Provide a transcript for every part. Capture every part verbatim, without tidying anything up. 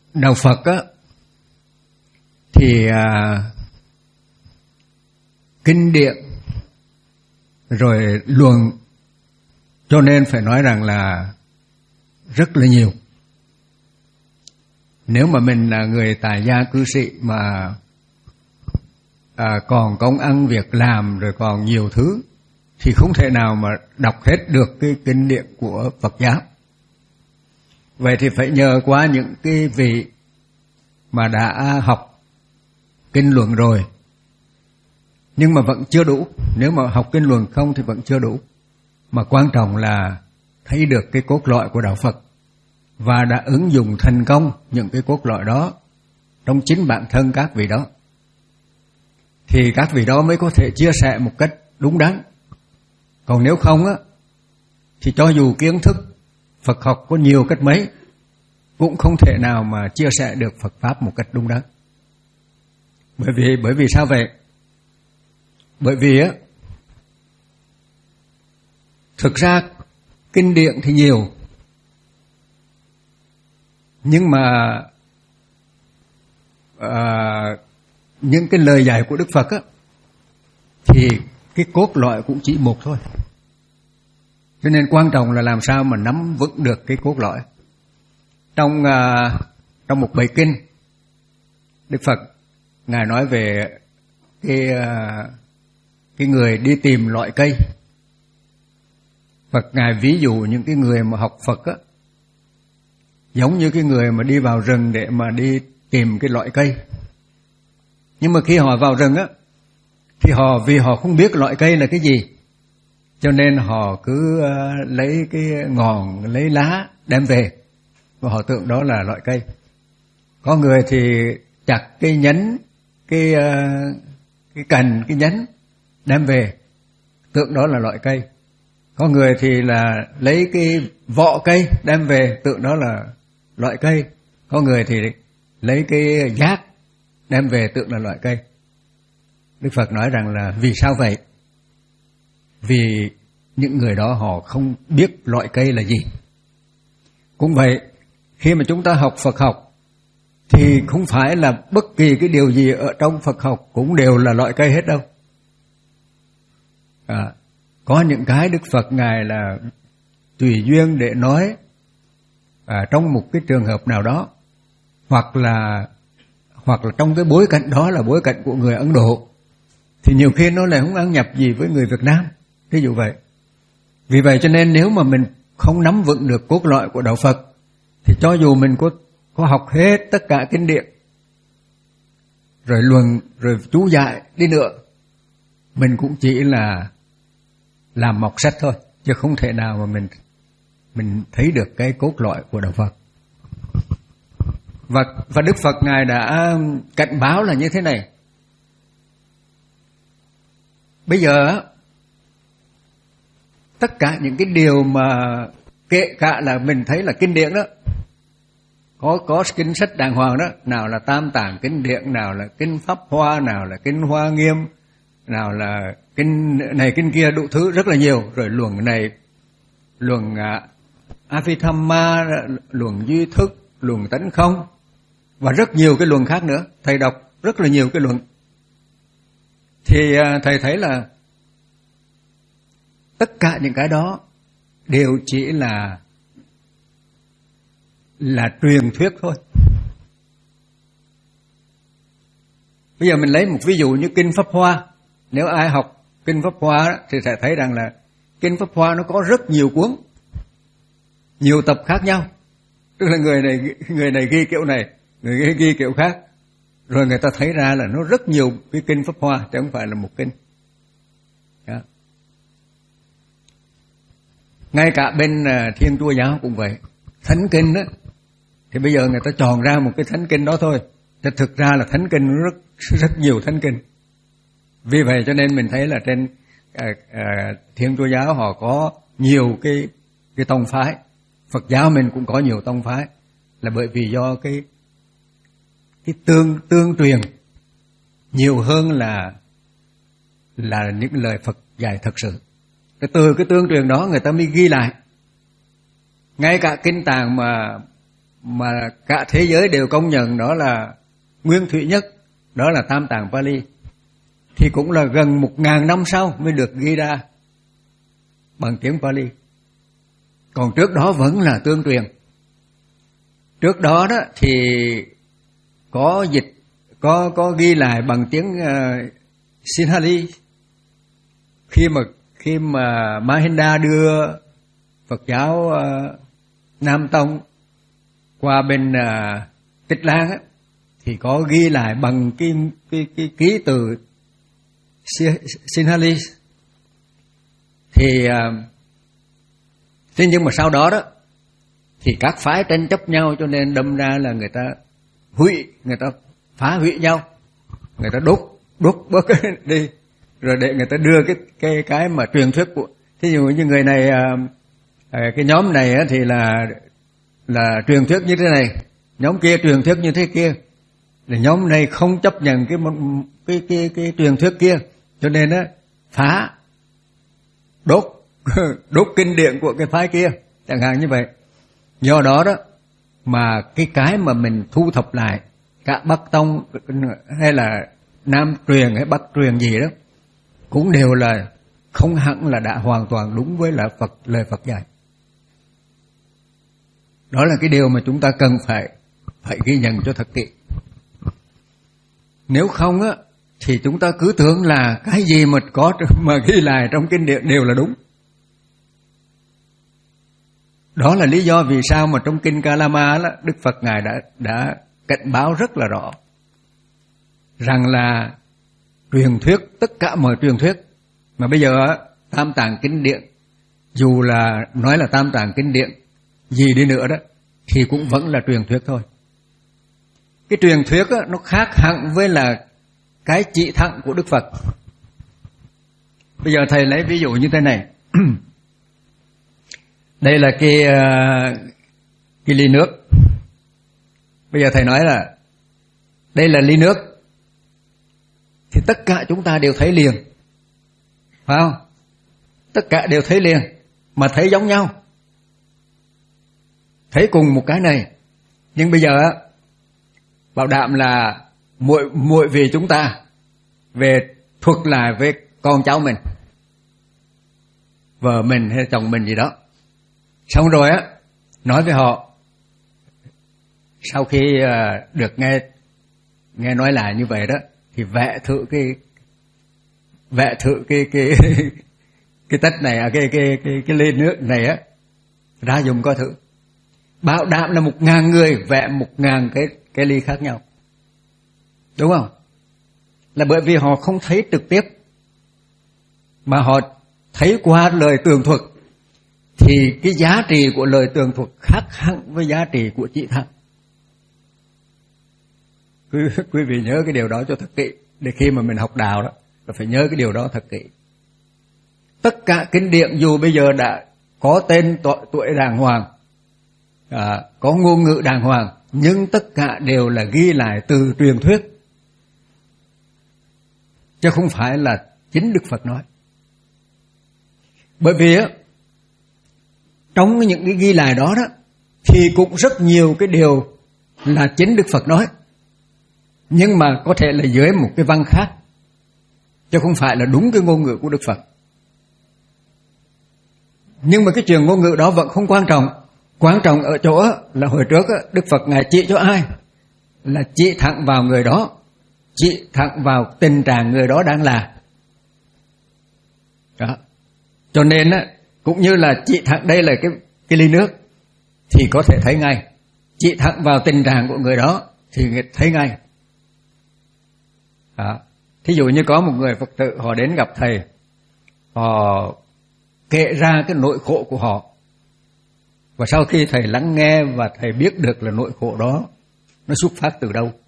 đạo Phật á thì à, kinh điển rồi luận, cho nên phải nói rằng là rất là nhiều. Nếu mà mình là người tại gia cư sĩ mà à, còn công ăn việc làm rồi còn nhiều thứ thì không thể nào mà đọc hết được cái kinh điển của Phật giáo. Vậy thì phải nhờ qua những cái vị mà đã học kinh luận rồi, nhưng mà vẫn chưa đủ. Nếu mà học kinh luận không thì vẫn chưa đủ. Mà quan trọng là thấy được cái cốt lõi của đạo Phật và đã ứng dụng thành công những cái cốt lõi đó trong chính bản thân các vị đó, thì các vị đó mới có thể chia sẻ một cách đúng đắn. Còn nếu không á, thì cho dù kiến thức Phật học có nhiều cách mấy cũng không thể nào mà chia sẻ được Phật Pháp một cách đúng đắn. Bởi vì, bởi vì sao vậy? Bởi vì á, thực ra kinh điển thì nhiều, nhưng mà à, những cái lời dạy của Đức Phật á, thì cái cốt lõi cũng chỉ một thôi. Cho nên quan trọng là làm sao mà nắm vững được cái cốt lõi. Trong à, trong một bài kinh, Đức Phật Ngài nói về cái à, cái người đi tìm loại cây. Phật Ngài ví dụ những cái người mà học Phật á, giống như cái người mà đi vào rừng để mà đi tìm cái loại cây. Nhưng mà khi họ vào rừng á, thì họ vì họ không biết loại cây là cái gì, cho nên họ cứ uh, lấy cái ngọn, lấy lá đem về, và họ tưởng đó là loại cây. Có người thì chặt cái nhánh, cái uh, cái cành, cái nhánh đem về, tưởng đó là loại cây. Có người thì là lấy cái vỏ cây đem về, tưởng đó là loại cây. Có người thì lấy cái giác đem về, tưởng là loại cây. Đức Phật nói rằng là vì sao vậy? Vì những người đó họ không biết loại cây là gì. Cũng vậy, khi mà chúng ta học Phật học thì không phải là bất kỳ cái điều gì ở trong Phật học cũng đều là loại cây hết đâu. À, có những cái Đức Phật Ngài là tùy duyên để nói à, trong một cái trường hợp nào đó, hoặc là hoặc là trong cái bối cảnh đó là bối cảnh của người Ấn Độ, thì nhiều khi nó lại không ăn nhập gì với người Việt Nam, ví dụ vậy. Vì vậy cho nên nếu mà mình không nắm vững được cốt lõi của đạo Phật, thì cho dù mình có, có học hết tất cả kinh điển, rồi luận, rồi chú giải đi nữa, mình cũng chỉ là làm mọc sách thôi, chứ không thể nào mà mình mình thấy được cái cốt lõi của đạo Phật. Và, và Đức Phật Ngài đã cảnh báo là như thế này. Bây giờ tất cả những cái điều mà kể cả là mình thấy là kinh điển đó, có có kinh sách đàng hoàng đó, nào là Tam Tạng kinh điển, nào là kinh Pháp Hoa, nào là kinh Hoa Nghiêm, nào là kinh này kinh kia, đủ thứ rất là nhiều. Rồi luận này, luận uh, Abhidhamma, luận duy thức, luận tánh không, và rất nhiều cái luận khác nữa. Thầy đọc rất là nhiều cái luận. Thì uh, thầy thấy là tất cả những cái đó đều chỉ là là truyền thuyết thôi. Bây giờ mình lấy một ví dụ như kinh Pháp Hoa. Nếu ai học kinh Pháp Hoa thì sẽ thấy rằng là kinh Pháp Hoa nó có rất nhiều cuốn, nhiều tập khác nhau. Tức là người này người này ghi kiểu này, người ghi, ghi kiểu khác. Rồi người ta thấy ra là nó rất nhiều cái kinh Pháp Hoa, chứ không phải là một kinh. Đó. Ngay cả bên Thiên Chúa giáo cũng vậy. Thánh kinh đó, thì bây giờ người ta chọn ra một cái thánh kinh đó thôi. Chứ thực ra là thánh kinh rất rất nhiều thánh kinh. Vì vậy cho nên mình thấy là trên à, à, Thiên Chúa giáo họ có nhiều cái cái tông phái. Phật giáo mình cũng có nhiều tông phái, là bởi vì do cái cái tương tương truyền nhiều hơn là là những lời Phật dạy thật sự. Cái từ cái tương truyền đó người ta mới ghi lại. Ngay cả kinh Tạng mà mà cả thế giới đều công nhận đó là nguyên thủy nhất, đó là Tam Tạng Pali, thì cũng là gần một ngàn năm sau mới được ghi ra bằng tiếng Pali. Còn trước đó vẫn là tương truyền. Trước đó đó thì có dịch, có có ghi lại bằng tiếng uh, Sinhali. Khi mà khi mà Mahinda đưa Phật giáo uh, Nam Tông qua bên uh, Tích Lan á, thì có ghi lại bằng cái cái cái ký từ Sinhali. Thì uh, thế nhưng mà sau đó đó thì các phái tranh chấp nhau, cho nên đâm ra là người ta hủy, người ta phá hủy nhau, người ta đốt đốt bớt đi, rồi để người ta đưa cái cái cái mà truyền thuyết của, thí dụ như người này cái nhóm này thì là là truyền thuyết như thế này, nhóm kia truyền thuyết như thế kia, thì nhóm này không chấp nhận cái cái cái cái truyền thuyết kia, cho nên á phá đốt đốt kinh điển của cái phái kia, chẳng hạn như vậy. Do đó đó mà cái cái mà mình thu thập lại cả Bắc Tông hay là Nam truyền hay Bắc truyền gì đó cũng đều là không hẳn là đã hoàn toàn đúng với là Phật, lời Phật dạy. Đó là cái điều mà chúng ta cần phải phải ghi nhận cho thật kỹ. Nếu không á thì chúng ta cứ tưởng là cái gì mà có mà ghi lại trong kinh điển đều là đúng. Đó là lý do vì sao mà trong kinh Kalama đó, Đức Phật Ngài đã đã cảnh báo rất là rõ rằng là truyền thuyết, tất cả mọi truyền thuyết mà bây giờ Tam Tạng kinh điển, dù là nói là Tam Tạng kinh điển gì đi nữa đó thì cũng vẫn là truyền thuyết thôi. Cái truyền thuyết đó, nó khác hẳn với là cái chỉ thẳng của Đức Phật. Bây giờ thầy lấy ví dụ như thế này. Đây là cái cái ly nước. Bây giờ thầy nói là đây là ly nước, thì tất cả chúng ta đều thấy liền, phải không? Tất cả đều thấy liền, mà thấy giống nhau, thấy cùng một cái này. Nhưng bây giờ bảo đảm là mỗi mỗi vì chúng ta về thuật lại với con cháu mình, vợ mình hay chồng mình gì đó, xong rồi á nói với họ, sau khi uh, được nghe nghe nói lại như vậy đó thì vẽ thử cái vẽ thử cái cái cái tách này, cái cái cái cái ly nước này á ra dùng coi thử. Bảo đảm là một ngàn người vẽ một ngàn cái cái ly khác nhau, đúng không? Là bởi vì họ không thấy trực tiếp mà họ thấy qua lời tường thuật, thì cái giá trị của lời tường thuật khác hẳn với giá trị của chỉ thẳng. Quý, quý vị nhớ cái điều đó cho thật kỹ, để khi mà mình học đạo đó là phải nhớ cái điều đó thật kỹ. Tất cả kinh điển dù bây giờ đã có tên tuổi đàng hoàng, à, có ngôn ngữ đàng hoàng, nhưng tất cả đều là ghi lại từ truyền thuyết, chứ không phải là chính Đức Phật nói. Bởi vì á, trong những cái ghi lại đó đó thì cũng rất nhiều cái điều là chính Đức Phật nói, nhưng mà có thể là dưới một cái văn khác, chứ không phải là đúng cái ngôn ngữ của Đức Phật. Nhưng mà cái chuyện ngôn ngữ đó vẫn không quan trọng. Quan trọng ở chỗ là hồi trước Đức Phật Ngài chỉ cho ai? Là chỉ thẳng vào người đó, chỉ thẳng vào tình trạng người đó đang là. Đó. Cho nên cũng như là chỉ thẳng đây là cái, cái ly nước thì có thể thấy ngay. Chỉ thẳng vào tình trạng của người đó thì thấy ngay. Đó. Thí dụ như có một người Phật tử họ đến gặp thầy, họ kể ra cái nỗi khổ của họ, và sau khi thầy lắng nghe và thầy biết được là nỗi khổ đó nó xuất phát từ đâu,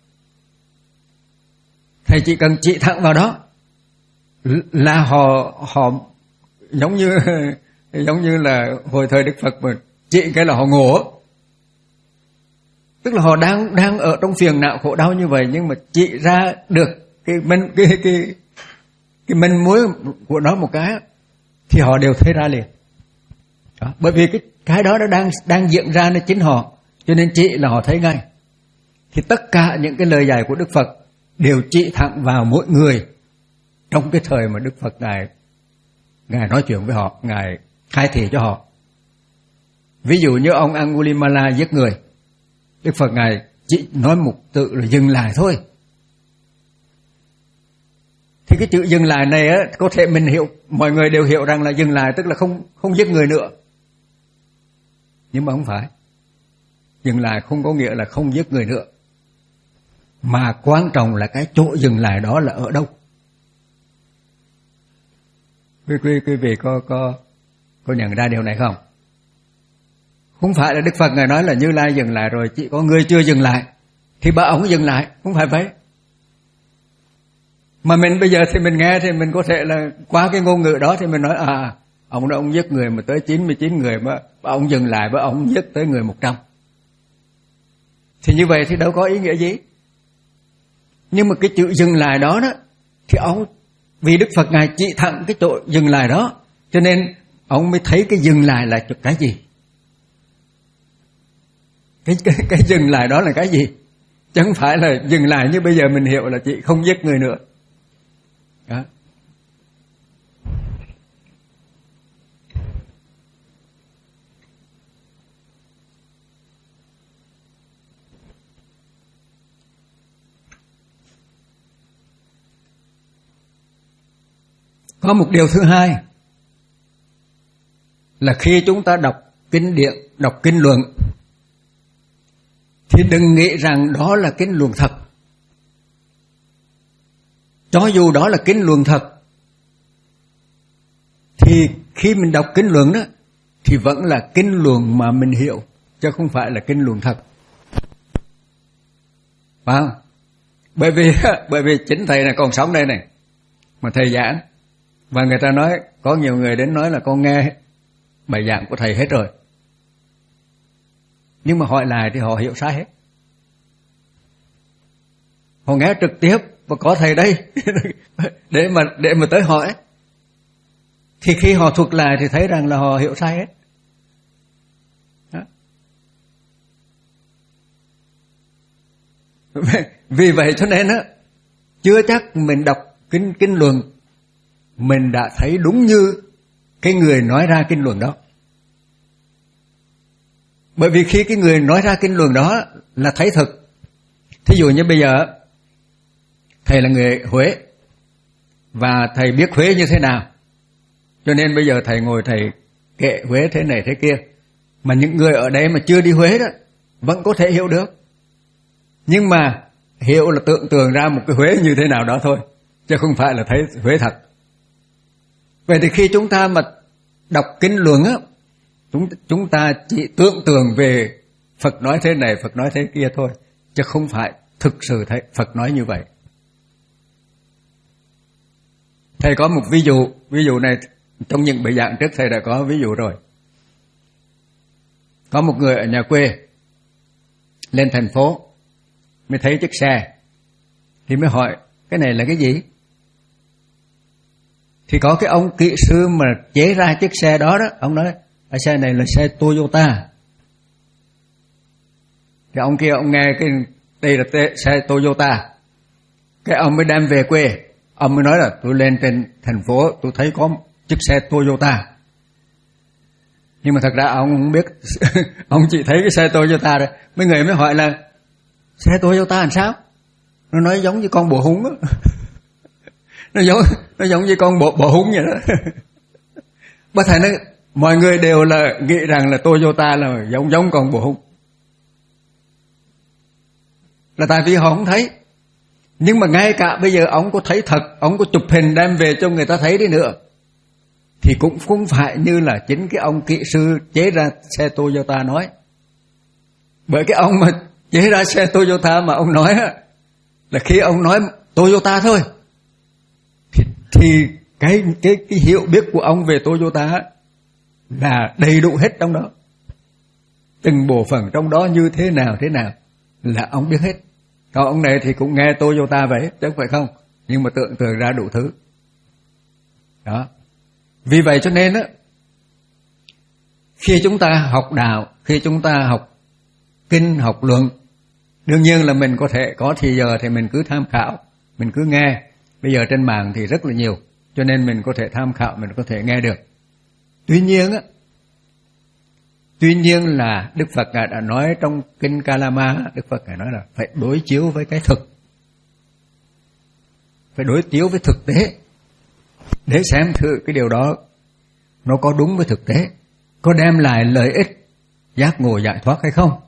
thầy chỉ cần chỉ thẳng vào đó là họ họ giống như giống như là hồi thời Đức Phật mà chỉ cái là họ ngộ. Tức là họ đang đang ở trong phiền não khổ đau như vậy, nhưng mà chỉ ra được cái men cái cái cái men mối của nó một cái thì họ đều thấy ra liền. Đó. Bởi vì cái cái đó nó đang đang diễn ra nó chính họ, cho nên chỉ là họ thấy ngay. Thì tất cả những cái lời dạy của Đức Phật đều chỉ thẳng vào mỗi người trong cái thời mà Đức Phật Ngài Ngài nói chuyện với họ, Ngài khai thị cho họ. Ví dụ như ông Angulimala giết người, Đức Phật Ngài chỉ nói một tự là dừng lại thôi. Thì cái chữ dừng lại này á, có thể mình hiểu, mọi người đều hiểu rằng là dừng lại tức là không không giết người nữa. Nhưng mà không phải. Dừng lại không có nghĩa là không giết người nữa. Mà quan trọng là cái chỗ dừng lại đó là ở đâu. Quý, quý, quý vị có, có, có nhận ra điều này không? Không phải là Đức Phật Ngài nói là Như Lai dừng lại rồi, chỉ có người chưa dừng lại thì bà ổng dừng lại, không phải vậy. Mà mình bây giờ thì mình nghe thì mình có thể là qua cái ngôn ngữ đó thì mình nói à, ông đó ông giết người mà tới chín mươi chín người mà bà ông dừng lại, bà ông giết tới người một trăm. Thì như vậy thì đâu có ý nghĩa gì. Nhưng mà cái chữ dừng lại đó đó thì ông, vì Đức Phật Ngài chỉ thẳng cái chỗ dừng lại đó, cho nên ông mới thấy cái dừng lại là cái gì. Cái, cái, cái dừng lại đó là cái gì? Chẳng phải là dừng lại như bây giờ mình hiểu là chị không giết người nữa. Đó. Có một điều thứ hai là khi chúng ta đọc kinh điển, đọc kinh luận thì đừng nghĩ rằng đó là kinh luận thật. Cho dù đó là kinh luận thật thì khi mình đọc kinh luận đó thì vẫn là kinh luận mà mình hiểu, chứ không phải là kinh luận thật. Phải không? Bởi vì bởi vì chính thầy này còn sống đây này, mà thầy giảng và người ta nói, có nhiều người đến nói là con nghe bài giảng của thầy hết rồi. Nhưng mà hỏi lại thì họ hiểu sai hết. Họ nghe trực tiếp và có thầy đây để mà để mà tới hỏi. Thì khi họ thuật lại thì thấy rằng là họ hiểu sai hết. Đó. Vì vậy cho nên á, chưa chắc mình đọc kinh kinh luận mình đã thấy đúng như cái người nói ra kinh luận đó. Bởi vì khi cái người nói ra kinh luận đó là thấy thực. Thí dụ như bây giờ thầy là người Huế và thầy biết Huế như thế nào, cho nên bây giờ thầy ngồi thầy kệ Huế thế này thế kia, mà những người ở đây mà chưa đi Huế đó vẫn có thể hiểu được. Nhưng mà hiểu là tưởng tượng ra một cái Huế như thế nào đó thôi, chứ không phải là thấy Huế thật. Vậy thì khi chúng ta mà đọc kinh luận á, chúng chúng ta chỉ tưởng tượng về Phật nói thế này, Phật nói thế kia thôi, chứ không phải thực sự thấy Phật nói như vậy. Thầy có một ví dụ, ví dụ này trong những bài giảng trước thầy đã có ví dụ rồi. Có một người ở nhà quê lên thành phố mới thấy chiếc xe thì mới hỏi cái này là cái gì. Thì có cái ông kỹ sư mà chế ra chiếc xe đó đó, ông nói cái xe này là xe Toyota. Thì ông kia ông nghe cái đây là xe Toyota, cái ông mới đem về quê, ông mới nói là tôi lên trên thành phố tôi thấy có chiếc xe Toyota. Nhưng mà thật ra ông không biết ông chỉ thấy cái xe Toyota rồi. Mấy người mới hỏi là xe Toyota làm sao? Nó nói giống như con bồ húng á. Nó giống nó giống như con bộ bộ húng vậy đó. Bất thầy nói mọi người đều là nghĩ rằng là Toyota là giống giống con bộ húng, là tại vì họ không thấy. Nhưng mà ngay cả bây giờ ông có thấy thật, ông có chụp hình đem về cho người ta thấy đi nữa, thì cũng không phải như là chính cái ông kỹ sư chế ra xe Toyota nói. Bởi cái ông mà chế ra xe Toyota mà ông nói là khi ông nói Toyota thôi thì, thì cái, cái, cái hiểu biết của ông về Toyota là đầy đủ hết trong đó. Từng bộ phận trong đó như thế nào thế nào là ông biết hết. Còn ông này thì cũng nghe Toyota vậy, chứ không phải không, nhưng mà tưởng tượng ra đủ thứ. Đó. Vì vậy cho nên á, khi chúng ta học đạo, khi chúng ta học kinh, học luận. Đương nhiên là mình có thể có thì giờ thì mình cứ tham khảo, mình cứ nghe. Bây giờ trên mạng thì rất là nhiều, cho nên mình có thể tham khảo, mình có thể nghe được. Tuy nhiên á, tuy nhiên là Đức Phật Ngài đã nói trong kinh Kalama, Đức Phật Ngài nói là phải đối chiếu với cái thực, phải đối chiếu với thực tế để xem thử cái điều đó nó có đúng với thực tế, có đem lại lợi ích giác ngộ giải thoát hay không.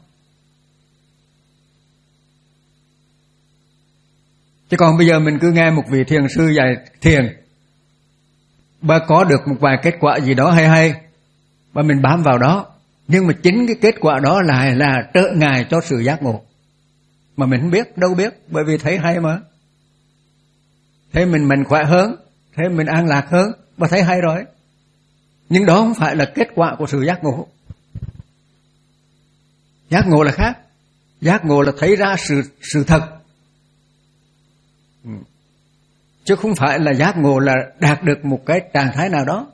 Chứ còn bây giờ mình cứ nghe một vị thiền sư dạy thiền, bà có được một vài kết quả gì đó hay hay, và mình bám vào đó, nhưng mà chính cái kết quả đó lại là trở ngại cho sự giác ngộ. Mà mình không biết, đâu biết, bởi vì thấy hay mà. Thấy mình mình khỏe hơn, thấy mình an lạc hơn, mà thấy hay rồi. Nhưng đó không phải là kết quả của sự giác ngộ. Giác ngộ là khác. Giác ngộ là thấy ra sự, sự thật. Chứ không phải là giác ngộ là đạt được một cái trạng thái nào đó.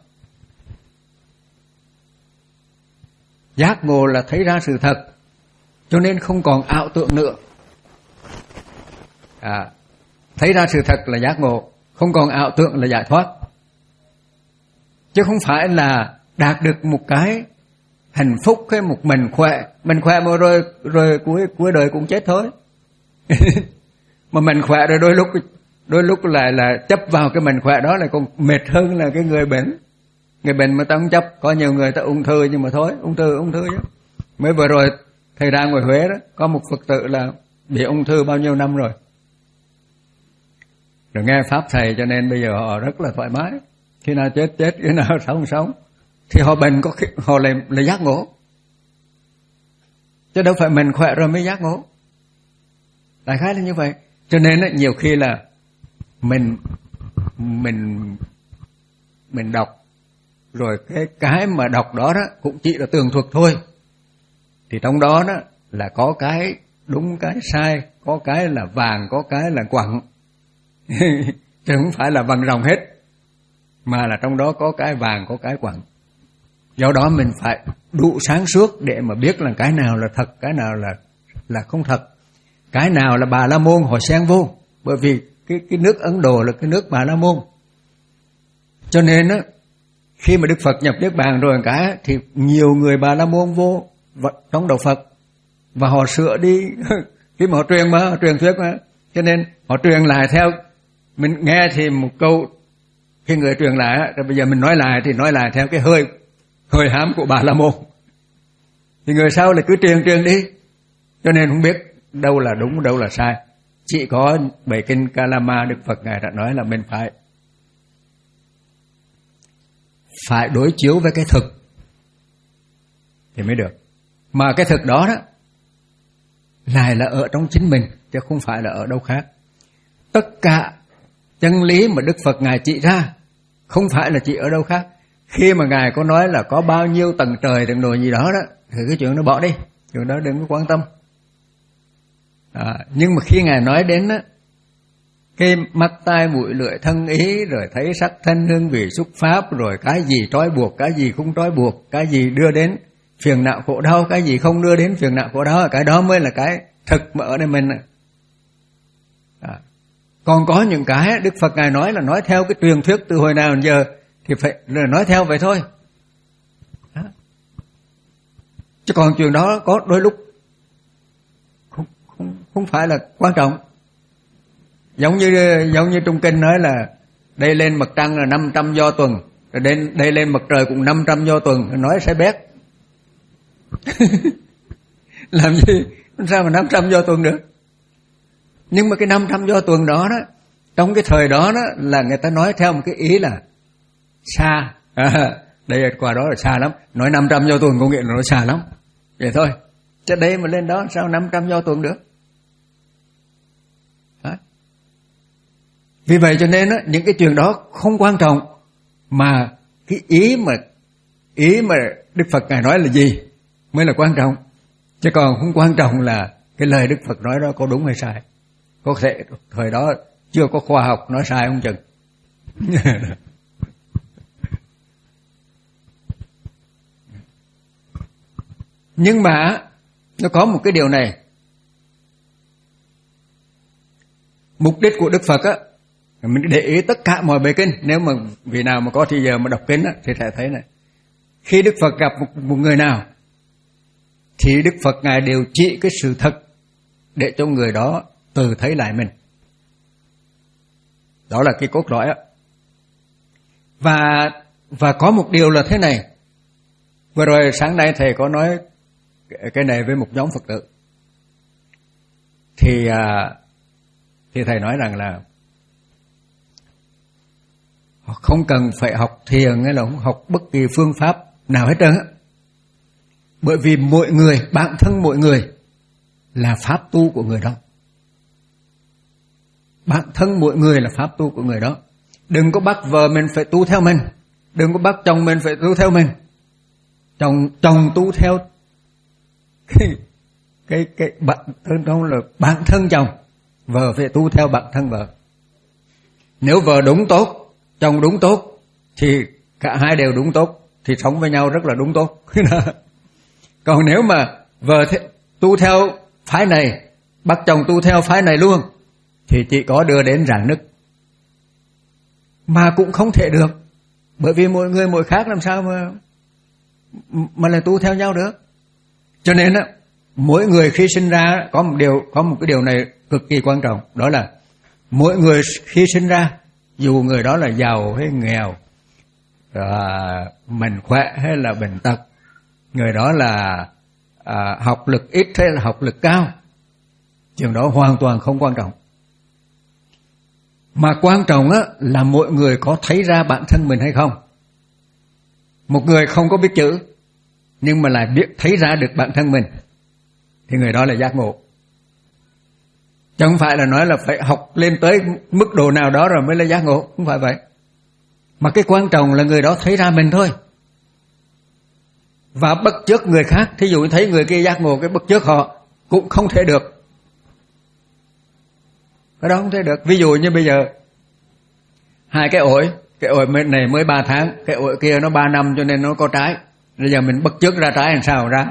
Giác ngộ là thấy ra sự thật, cho nên không còn ảo tưởng nữa. À, thấy ra sự thật là giác ngộ, không còn ảo tưởng là giải thoát. Chứ không phải là đạt được một cái hạnh phúc hay một mình khỏe, mình khỏe mà rồi rồi cuối cuối đời cũng chết thôi. Mà mình khỏe rồi đôi lúc đôi lúc lại là chấp vào cái mình khỏe đó là còn mệt hơn là cái người bệnh. Người bệnh mà ta không chấp, có nhiều người ta ung thư nhưng mà thôi, ung thư ung thư chứ. Mới vừa rồi thầy ra ngoài Huế đó, có một Phật tử là bị ung thư bao nhiêu năm rồi. Rồi nghe pháp thầy cho nên bây giờ họ rất là thoải mái. Khi nào chết chết, khi nào sống sống. Thì họ bệnh có khi, họ lại là giác ngộ. Chứ đâu phải mình khỏe rồi mới giác ngộ. Đại khái là như vậy. Cho nên ấy, nhiều khi là mình mình mình đọc rồi cái cái mà đọc đó đó cũng chỉ là tường thuật thôi. Thì trong đó đó là có cái đúng cái sai, có cái là vàng, có cái là quặng. Chứ không phải là vàng ròng hết, mà là trong đó có cái vàng, có cái quặng. Do đó mình phải đủ sáng suốt để mà biết là cái nào là thật, cái nào là là không thật, cái nào là Bà La Môn họ xen vô. Bởi vì cái cái nước Ấn Độ là cái nước Bà La Môn. Cho nên á, khi mà Đức Phật nhập Niết Bàn rồi cái thì nhiều người Bà La Môn vô trong đạo Phật và họ sửa đi khi mà họ truyền mà, họ truyền thuyết mà. Cho nên họ truyền lại theo mình nghe thì một câu, khi người truyền lại rồi bây giờ mình nói lại thì nói lại theo cái hơi hơi hám của Bà La Môn. Thì người sau là cứ truyền truyền đi. Cho nên không biết đâu là đúng, đâu là sai. Chỉ có bảy kinh Kalama Đức Phật Ngài đã nói là mình phải phải đối chiếu với cái thực thì mới được. Mà cái thực đó đó lại là ở trong chính mình, chứ không phải là ở đâu khác. Tất cả chân lý mà Đức Phật Ngài chỉ ra không phải là chỉ ở đâu khác. Khi mà Ngài có nói là có bao nhiêu tầng trời, tầng đồ gì đó đó, thì cái chuyện đó bỏ đi, chuyện đó đừng có quan tâm. À, nhưng mà khi Ngài nói đến á, cái mắt tai mũi lưỡi thân ý, rồi thấy sắc thân hương vị xúc pháp, rồi cái gì trói buộc, cái gì không trói buộc, cái gì đưa đến phiền não khổ đau, cái gì không đưa đến phiền não khổ đau, cái đó mới là cái thực mà ở đây mình. À, còn có những cái Đức Phật Ngài nói là nói theo cái truyền thuyết từ hồi nào đến giờ thì phải là nói theo vậy thôi. Đó. Chứ còn chuyện đó có đôi lúc không, không, không phải là quan trọng. Giống như giống như trong kinh nói là đây lên mặt trăng là năm trăm do tuần, rồi đây, đây lên mặt trời cũng năm trăm do tuần, nói sẽ bét. Làm gì? Sao mà năm trăm do tuần được? Nhưng mà cái năm trăm do tuần đó đó, trong cái thời đó đó là người ta nói theo một cái ý là xa. À, đây qua đó là xa lắm. Nói năm trăm do tuần có nghĩa là nó xa lắm. Vậy thôi. Chứ đây mà lên đó sao năm trăm do tuần được? Đó. Vì vậy cho nên á, những cái chuyện đó không quan trọng, mà cái ý mà ý mà Đức Phật Ngài nói là gì mới là quan trọng. Chứ còn không quan trọng là cái lời Đức Phật nói đó có đúng hay sai. Có thể thời đó chưa có khoa học nói sai không chừng. Nhưng mà Nó có một cái điều này. Mục đích của Đức Phật á, mình để ý tất cả mọi bài kinh. Nếu mà vị nào mà có thì giờ mà đọc kinh á, thì sẽ thấy này. Khi Đức Phật gặp một, một người nào thì Đức Phật Ngài đều chỉ cái sự thật để cho người đó tự thấy lại mình. Đó là cái cốt lõi á. Và và có một điều là thế này. Vừa rồi sáng nay thầy có nói cái này với một nhóm Phật tử. Thì thì thầy nói rằng là không cần phải học thiền hay là không học bất kỳ phương pháp nào hết trơn á. Bởi vì mỗi người, bản thân mỗi người là pháp tu của người đó. Bản thân mỗi người là pháp tu của người đó. Đừng có bắt vợ mình phải tu theo mình, đừng có bắt chồng mình phải tu theo mình. Chồng chồng tu theo cái cái cái bản thân đó là bản thân chồng, vợ phải tu theo bản thân vợ. Nếu vợ đúng tốt, chồng đúng tốt thì cả hai đều đúng tốt, thì sống với nhau rất là đúng tốt. Còn nếu mà vợ tu theo phái này, bắt chồng tu theo phái này luôn, thì chỉ có đưa đến rạn nứt. Mà cũng không thể được, bởi vì mỗi người mỗi khác, làm sao mà mà lại tu theo nhau được. Cho nên á, mỗi người khi sinh ra có một điều, có một cái điều này cực kỳ quan trọng, đó là mỗi người khi sinh ra, dù người đó là giàu hay nghèo, à, mạnh khỏe hay là bệnh tật, người đó là à, học lực ít hay là học lực cao, chuyện đó hoàn toàn không quan trọng. Mà quan trọng á, là mỗi người có thấy ra bản thân mình hay không. Một người không có biết chữ nhưng mà lại biết thấy ra được bản thân mình thì người đó là giác ngộ. Chứ không phải là nói là phải học lên tới mức độ nào đó rồi mới là giác ngộ, không phải vậy. Mà cái quan trọng là người đó thấy ra mình thôi. Và bất chước người khác, thí dụ thấy người kia giác ngộ, cái bất chước họ cũng không thể được. Cái đó không thể được. Ví dụ như bây giờ hai cái ổi, cái ổi này mới ba tháng, cái ổi kia nó ba năm cho nên nó có trái. Bây giờ mình bất chước ra trái làm sao ra?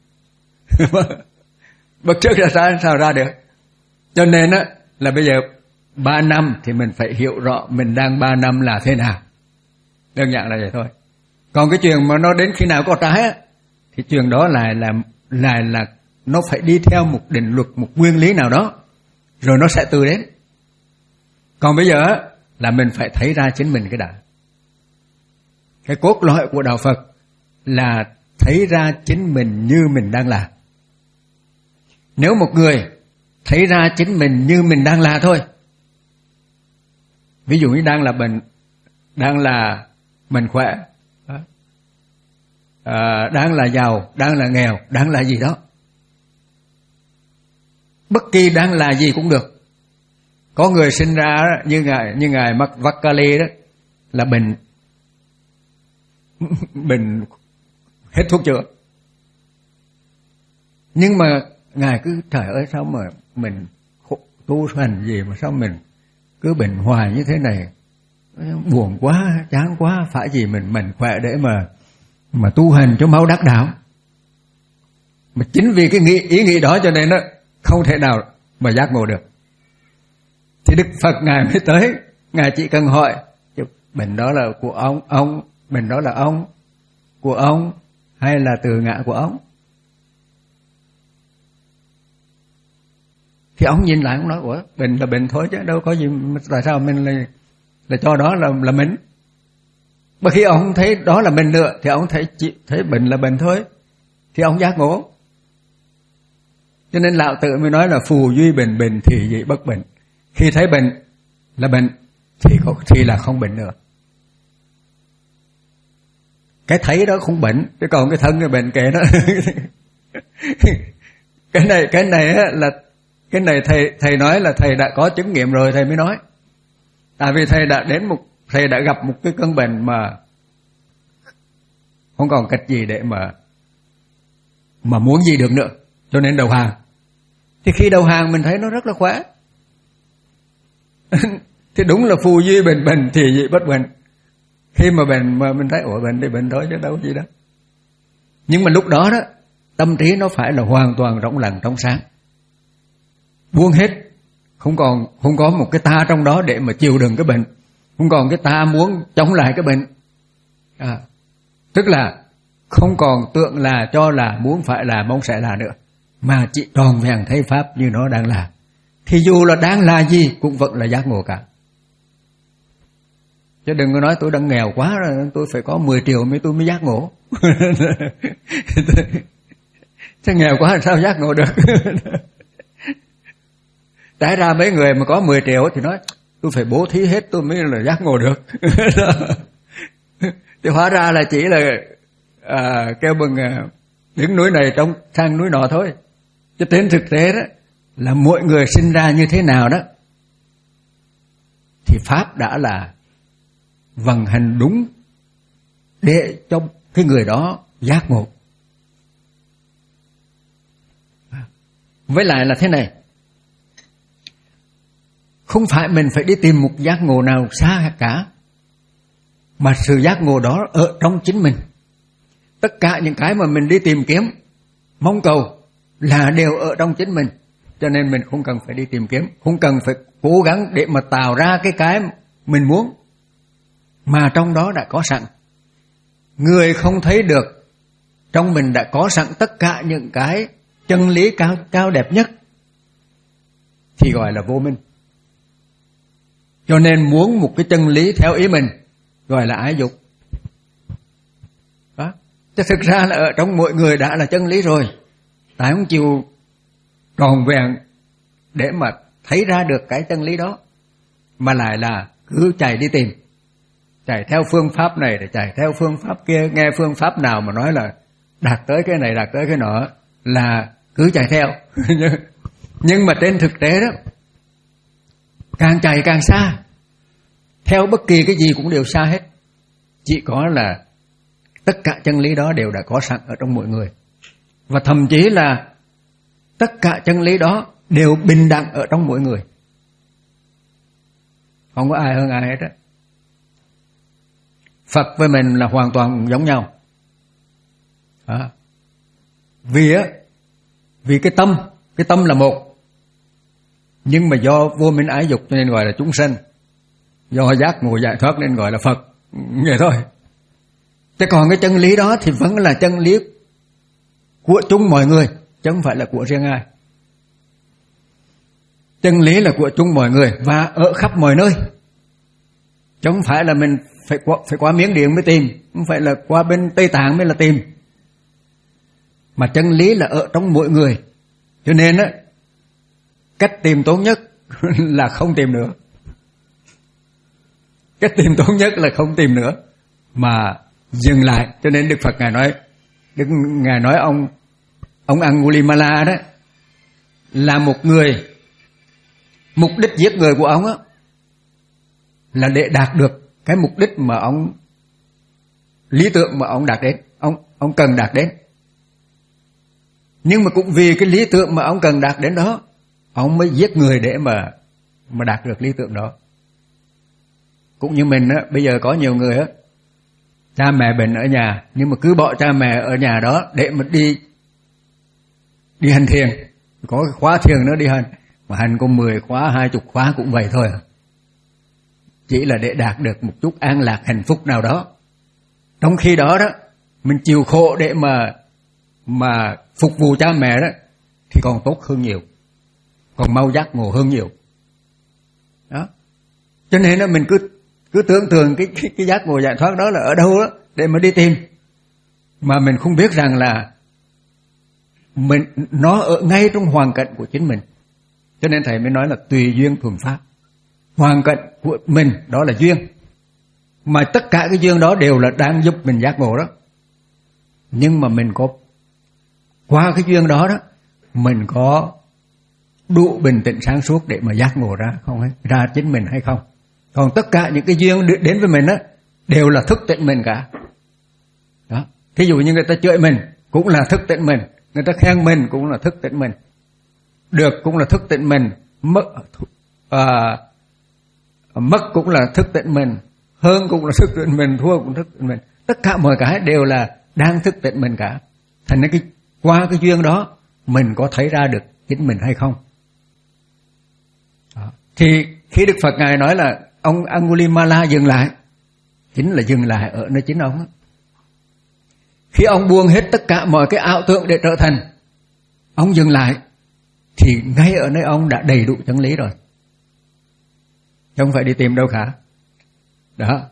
Bất chước ra trái làm sao ra được? Cho nên á, là bây giờ ba năm thì mình phải hiểu rõ mình đang ba năm là thế nào. Đơn giản là vậy thôi. Còn cái chuyện mà nó đến khi nào có trái á, thì chuyện đó là là là là nó phải đi theo một định luật, một nguyên lý nào đó, rồi nó sẽ từ đến. Còn bây giờ á, là mình phải thấy ra chính mình cái đã. Cái cốt lõi của đạo Phật là thấy ra chính mình như mình đang là. Nếu một người thấy ra chính mình như mình đang là thôi, ví dụ như đang là bệnh, đang là mạnh khỏe, à, đang là giàu, đang là nghèo, đang là gì đó, bất kỳ đang là gì cũng được. Có người sinh ra như ngài như ngài Vakali đó là bệnh bệnh hết thuốc chữa, nhưng mà ngài cứ trời ơi sao mà mình tu hành gì mà sao mình cứ bệnh hoài như thế này, buồn quá, chán quá, phải gì mình mạnh khỏe để mà mà tu hành cho mau đắc đạo. Mà chính vì cái nghĩ, ý nghĩ đó cho nên đó không thể nào mà giác ngộ được. Thì Đức Phật ngài mới tới, ngài chỉ cần hỏi bệnh đó là của ông, ông bệnh đó là ông của ông hay là từ ngã của ông. Thì ông nhìn lại ông nói ủa bệnh là bệnh thôi chứ đâu có gì, tại sao mình là, là cho đó là là mình. Mà khi ông không thấy đó là mình nữa thì ông thấy thấy bệnh là bệnh thôi, thì ông giác ngộ. Cho nên Lão Tử mới nói là phù duy bệnh, bệnh thì dị bất bệnh. Khi thấy bệnh là bệnh thì thì là không bệnh nữa. Cái thấy đó không bệnh, chứ còn cái thân cái bệnh kệ đó. cái này cái này là cái này thầy thầy nói là thầy đã có chứng nghiệm rồi thầy mới nói. Tại vì thầy đã đến một thầy đã gặp một cái cơn bệnh mà không còn cách gì để mà mà muốn gì được nữa, cho nên đầu hàng. Thì khi đầu hàng mình thấy nó rất là khỏe. Thì đúng là phù duy bệnh, bệnh thì dị bất bệnh. Khi mà bệnh mà mình thấy ủa bệnh thì bệnh thôi chứ đâu gì đó. Nhưng mà lúc đó đó tâm trí nó phải là hoàn toàn rộng lặng trong sáng, buông hết, không còn không có một cái ta trong đó để mà chịu đựng cái bệnh, không còn cái ta muốn chống lại cái bệnh. À, tức là không còn tượng là, cho là, muốn phải là, mong sẽ là nữa, mà chỉ tròn vẹn thấy pháp như nó đang là. Thì dù là đang là gì cũng vẫn là giác ngộ cả. Chứ đừng có nói tôi đang nghèo quá rồi, tôi phải có mười triệu mới tôi mới giác ngộ. Chứ nghèo quá làm sao giác ngộ được. Trái ra mấy người mà có mười triệu thì nói tôi phải bố thí hết tôi mới là giác ngộ được. Thì hóa ra là chỉ là à, kêu bằng à, đứng núi này trông sang núi nọ thôi. Chứ trên thực tế đó là mỗi người sinh ra như thế nào đó thì pháp đã là vận hành đúng để cho cái người đó giác ngộ. Với lại là thế này, không phải mình phải đi tìm một giác ngộ nào xa cả, mà sự giác ngộ đó ở trong chính mình. Tất cả những cái mà mình đi tìm kiếm, mong cầu là đều ở trong chính mình. Cho nên mình không cần phải đi tìm kiếm, không cần phải cố gắng để mà tạo ra cái cái mình muốn, mà trong đó đã có sẵn. Người không thấy được trong mình đã có sẵn tất cả những cái chân lý cao, cao đẹp nhất thì gọi là vô minh. Cho nên muốn một cái chân lý theo ý mình gọi là ái dục. Đó. Chứ thực ra là ở trong mỗi người đã là chân lý rồi, tại không chịu tròn vẹn để mà thấy ra được cái chân lý đó, mà lại là cứ chạy đi tìm, chạy theo phương pháp này để chạy theo phương pháp kia, nghe phương pháp nào mà nói là đạt tới cái này đạt tới cái nọ là cứ chạy theo. Nhưng mà trên thực tế đó, càng chạy càng xa, theo bất kỳ cái gì cũng đều xa hết. Chỉ có là tất cả chân lý đó đều đã có sẵn ở trong mỗi người, và thậm chí là tất cả chân lý đó đều bình đẳng ở trong mỗi người, không có ai hơn ai hết á. Phật với mình là hoàn toàn giống nhau. À, vì á, vì cái tâm, cái tâm là một, nhưng mà do vô minh ái dục cho nên gọi là chúng sanh, do giác ngộ giải thoát nên gọi là Phật, vậy thôi. Thế còn cái chân lý đó thì vẫn là chân lý của chúng mọi người, chứ không phải là của riêng ai. Chân lý là của chung mọi người và ở khắp mọi nơi, chứ không phải là mình phải qua, phải qua Miến Điện mới tìm, không phải là qua bên Tây Tạng mới là tìm, mà chân lý là ở trong mỗi người. Cho nên á, cách tìm tốt nhất là không tìm nữa. Cách tìm tốt nhất là không tìm nữa, mà dừng lại. Cho nên Đức Phật Ngài nói, Đức Ngài nói ông ông Angulimala đó là một người, mục đích giết người của ông á là để đạt được cái mục đích mà ông, lý tưởng mà ông đạt đến, ông ông cần đạt đến. Nhưng mà cũng vì cái lý tưởng mà ông cần đạt đến đó, ông mới giết người để mà mà đạt được lý tưởng đó. Cũng như mình á, bây giờ có nhiều người á, cha mẹ bệnh ở nhà, nhưng mà cứ bỏ cha mẹ ở nhà đó để mà đi đi hành thiền, có cái khóa thiền nữa đi hành, mà hành có mười khóa, hai chục khóa cũng vậy thôi, chỉ là để đạt được một chút an lạc hạnh phúc nào đó. Trong khi đó đó, mình chịu khổ để mà mà phục vụ cha mẹ đó thì còn tốt hơn nhiều, còn mau giác ngộ hơn nhiều. Đó. Cho nên là mình cứ cứ tưởng tượng cái, cái cái giác ngộ giải thoát đó là ở đâu đó để mà đi tìm, mà mình không biết rằng là mình nó ở ngay trong hoàn cảnh của chính mình. Cho nên thầy mới nói là tùy duyên thuần pháp. Hoàn cảnh của mình đó là duyên, mà tất cả cái duyên đó đều là đang giúp mình giác ngộ đó. Nhưng mà mình có qua cái duyên đó đó, mình có đủ bình tĩnh sáng suốt để mà giác ngộ ra không ấy, ra chính mình hay không. Còn tất cả những cái duyên đến với mình đó đều là thức tỉnh mình cả. Đó. Thí dụ như người ta chửi mình cũng là thức tỉnh mình, người ta khen mình cũng là thức tỉnh mình, được cũng là thức tỉnh mình, mất à, mất cũng là thức tỉnh mình, hơn cũng là thức tỉnh mình, thua cũng thức tỉnh mình. Tất cả mọi cái đều là đang thức tỉnh mình cả. Thành ra cái qua cái duyên đó mình có thấy ra được chính mình hay không. Đó. Thì khi Đức Phật Ngài nói là ông Angulimala dừng lại, chính là dừng lại ở nơi chính ông đó. Khi ông buông hết tất cả mọi cái ảo tưởng để trở thành, ông dừng lại, thì ngay ở nơi ông đã đầy đủ chân lý rồi, chứ không phải đi tìm đâu cả. Đó.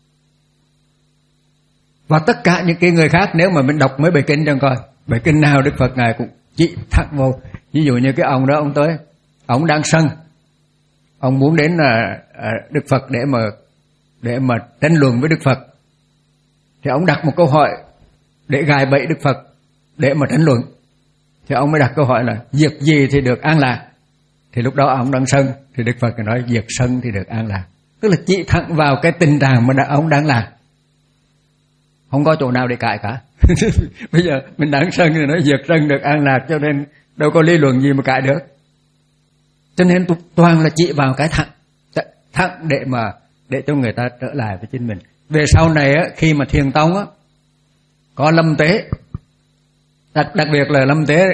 Và tất cả những cái người khác, nếu mà mình đọc mấy bài kinh cho coi, bài kinh nào Đức Phật Ngài cũng chỉ thẳng vào. Ví dụ như cái ông đó, ông tới, ông đang sân, ông muốn đến là Đức Phật để mà để mà tranh luận với Đức Phật, thì ông đặt một câu hỏi để gài bẫy Đức Phật để mà tranh luận. Thì ông mới đặt câu hỏi là việc gì thì được an lạc. Thì lúc đó ông đang sân, thì Đức Phật nói việc sân thì được an lạc. Tức là chỉ thẳng vào cái tình trạng mà ông đang làm, không có chỗ nào để cãi cả. Bây giờ mình đang sân thì nói việc sân được an lạc, cho nên đâu có lý luận gì mà cãi được. Cho nên toàn là chỉ vào cái thẳng, thẳng để mà để cho người ta trở lại với chính mình. Về sau này á, khi mà thiền tông á có lâm tế, đặc đặc biệt là lâm tế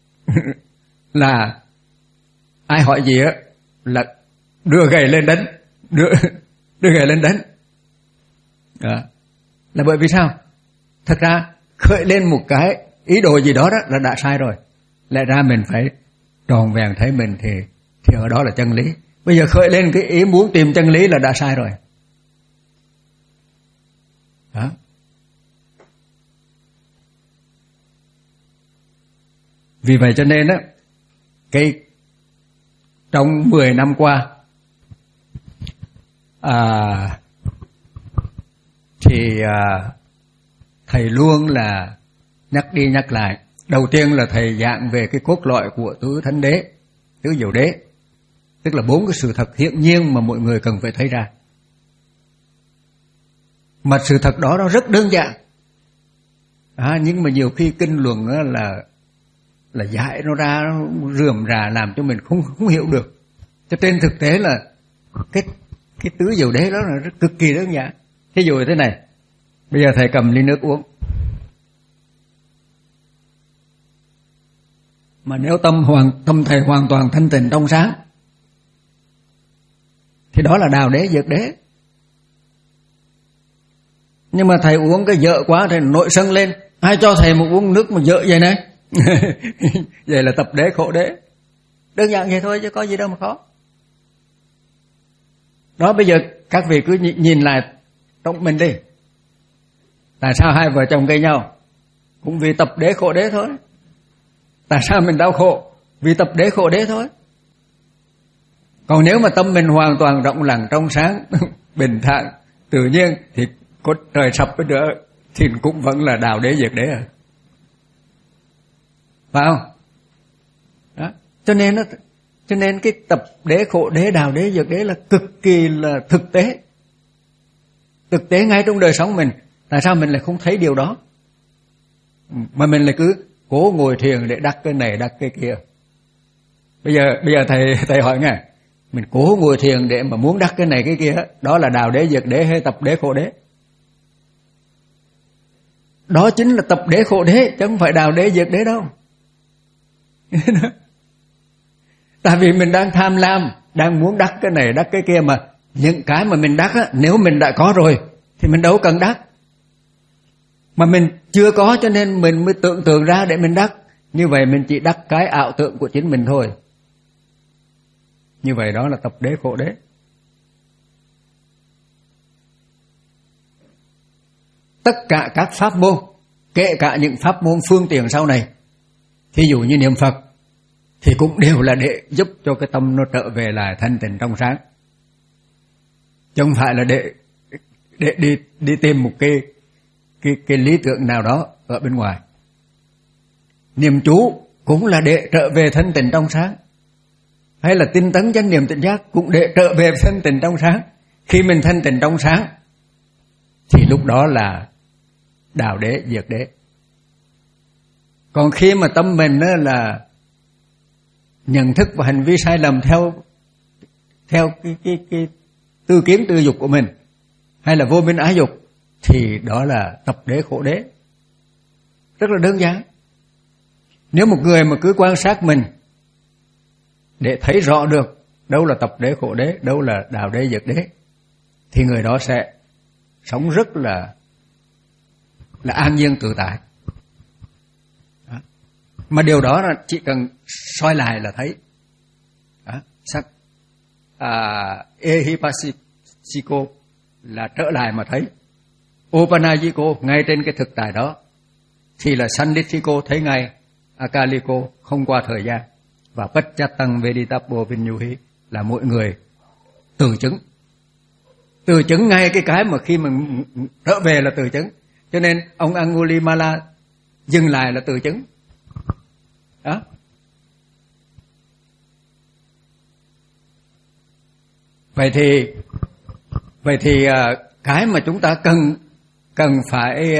là ai hỏi gì á là đưa gậy lên đánh, đưa đưa gậy lên đánh. Đó. Là bởi vì sao? Thật ra khởi lên một cái ý đồ gì đó đó là đã sai rồi. Lẽ ra mình phải tròn vẹn thấy mình thì thì ở đó là chân lý. Bây giờ khởi lên cái ý muốn tìm chân lý là đã sai rồi. Đó. Vì vậy cho nên á, cái trong mười năm qua à, thì à, thầy luôn là nhắc đi nhắc lại. Đầu tiên là thầy giảng về cái cốt lõi của tứ thánh đế, tứ diệu đế, tức là bốn cái sự thật hiển nhiên mà mọi người cần phải thấy ra. Mà sự thật đó nó rất đơn giản, à, nhưng mà nhiều khi kinh luận là là giải nó ra, nó rườm rà làm cho mình không không hiểu được. Cho trên thực tế là cái cái tứ diệu đế đó là rất, cực kỳ đơn giản. Thí dụ thế này, bây giờ thầy cầm ly nước uống, mà nếu tâm hoàn tâm thầy hoàn toàn thanh tịnh trong sáng thì đó là đào đế, dược đế. Nhưng mà thầy uống cái dở quá, thầy nội sân lên, ai cho thầy một uống nước mà dở vậy này? Vậy là tập đế khổ đế. Đơn giản vậy thôi chứ có gì đâu mà khó. Đó, bây giờ các vị cứ nhìn lại trong mình đi. Tại sao hai vợ chồng gây nhau? Cũng vì tập đế khổ đế thôi. Tại sao mình đau khổ? Vì tập đế khổ đế thôi. Còn nếu mà tâm mình hoàn toàn rộng lặng trong sáng, bình thản, tự nhiên, thì có trời sập với nữa thì cũng vẫn là đào đế diệt đế à. Phải không? Đó. Cho nên nó, cho nên cái tập đế khổ đế, đào đế diệt đế là cực kỳ là thực tế. Thực tế ngay trong đời sống mình. Tại sao mình lại không thấy điều đó? Mà mình lại cứ cố ngồi thiền để đắc cái này đắc cái kia. Bây giờ bây giờ thầy thầy hỏi nghe, mình cố ngồi thiền để mà muốn đắc cái này cái kia, đó là đào đế diệt đế hay tập đế khổ đế? Đó chính là tập đế khổ đế, chứ không phải đào đế diệt đế đâu. Tại vì mình đang tham lam, đang muốn đắc cái này đắc cái kia, mà những cái mà mình đắc á, nếu mình đã có rồi thì mình đâu cần đắc. Mà mình chưa có cho nên mình mới tưởng tượng ra để mình đắc. Như vậy mình chỉ đắc cái ảo tưởng của chính mình thôi. Như vậy đó là tập đế khổ đế. Tất cả các pháp môn, kể cả những pháp môn phương tiện sau này, thí dụ như niệm Phật, thì cũng đều là để giúp cho cái tâm nó trở về lại thanh tịnh trong sáng. Chứ không phải là để, để đi, đi tìm một cái, cái, cái lý tưởng nào đó ở bên ngoài. Niệm chú cũng là để trở về thanh tịnh trong sáng. Hay là tinh tấn chánh niệm tỉnh giác cũng để trở về thanh tịnh trong sáng. Khi mình thanh tịnh trong sáng thì lúc đó là đào đế diệt đế. Còn khi mà tâm mình là nhận thức và hành vi sai lầm theo theo cái cái cái tư kiến tư dục của mình, hay là vô minh ái dục, thì đó là tập đế khổ đế. Rất là đơn giản. Nếu một người mà cứ quan sát mình để thấy rõ được đâu là tập đế khổ đế, đâu là đạo đế diệt đế, thì người đó sẽ sống rất là là an nhiên tự tại. Đó. Mà điều đó là chỉ cần soi lại là thấy. Đó. Sắc à, ehipasiko là trở lại mà thấy. Opanajiko ngay trên cái thực tại đó thì là sandithiko thấy ngay, akaliko không qua thời gian, và pacchatang veditappo vinyuhi là mỗi người từ chứng. Từ chứng ngay cái cái mà khi mình trở về là từ chứng. Cho nên ông Angulimala dừng lại là từ chứng. Đó. Vậy thì vậy thì cái mà chúng ta cần cần phải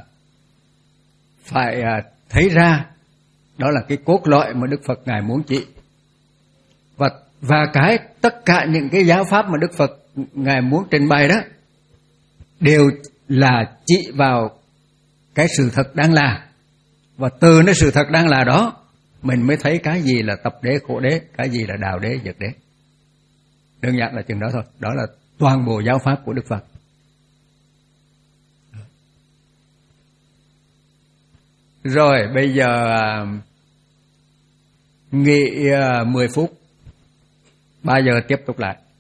phải thấy ra đó là cái cốt lõi mà Đức Phật ngài muốn chỉ. Và và cái tất cả những cái giáo pháp mà Đức Phật ngài muốn trình bày đó đều là chỉ vào cái sự thật đang là, và từ cái sự thật đang là đó mình mới thấy cái gì là tập đế khổ đế, cái gì là đạo đế diệt đế. Đơn giản là chừng đó thôi. Đó là toàn bộ giáo pháp của Đức Phật. Rồi bây giờ nghỉ mười phút, ba giờ tiếp tục lại.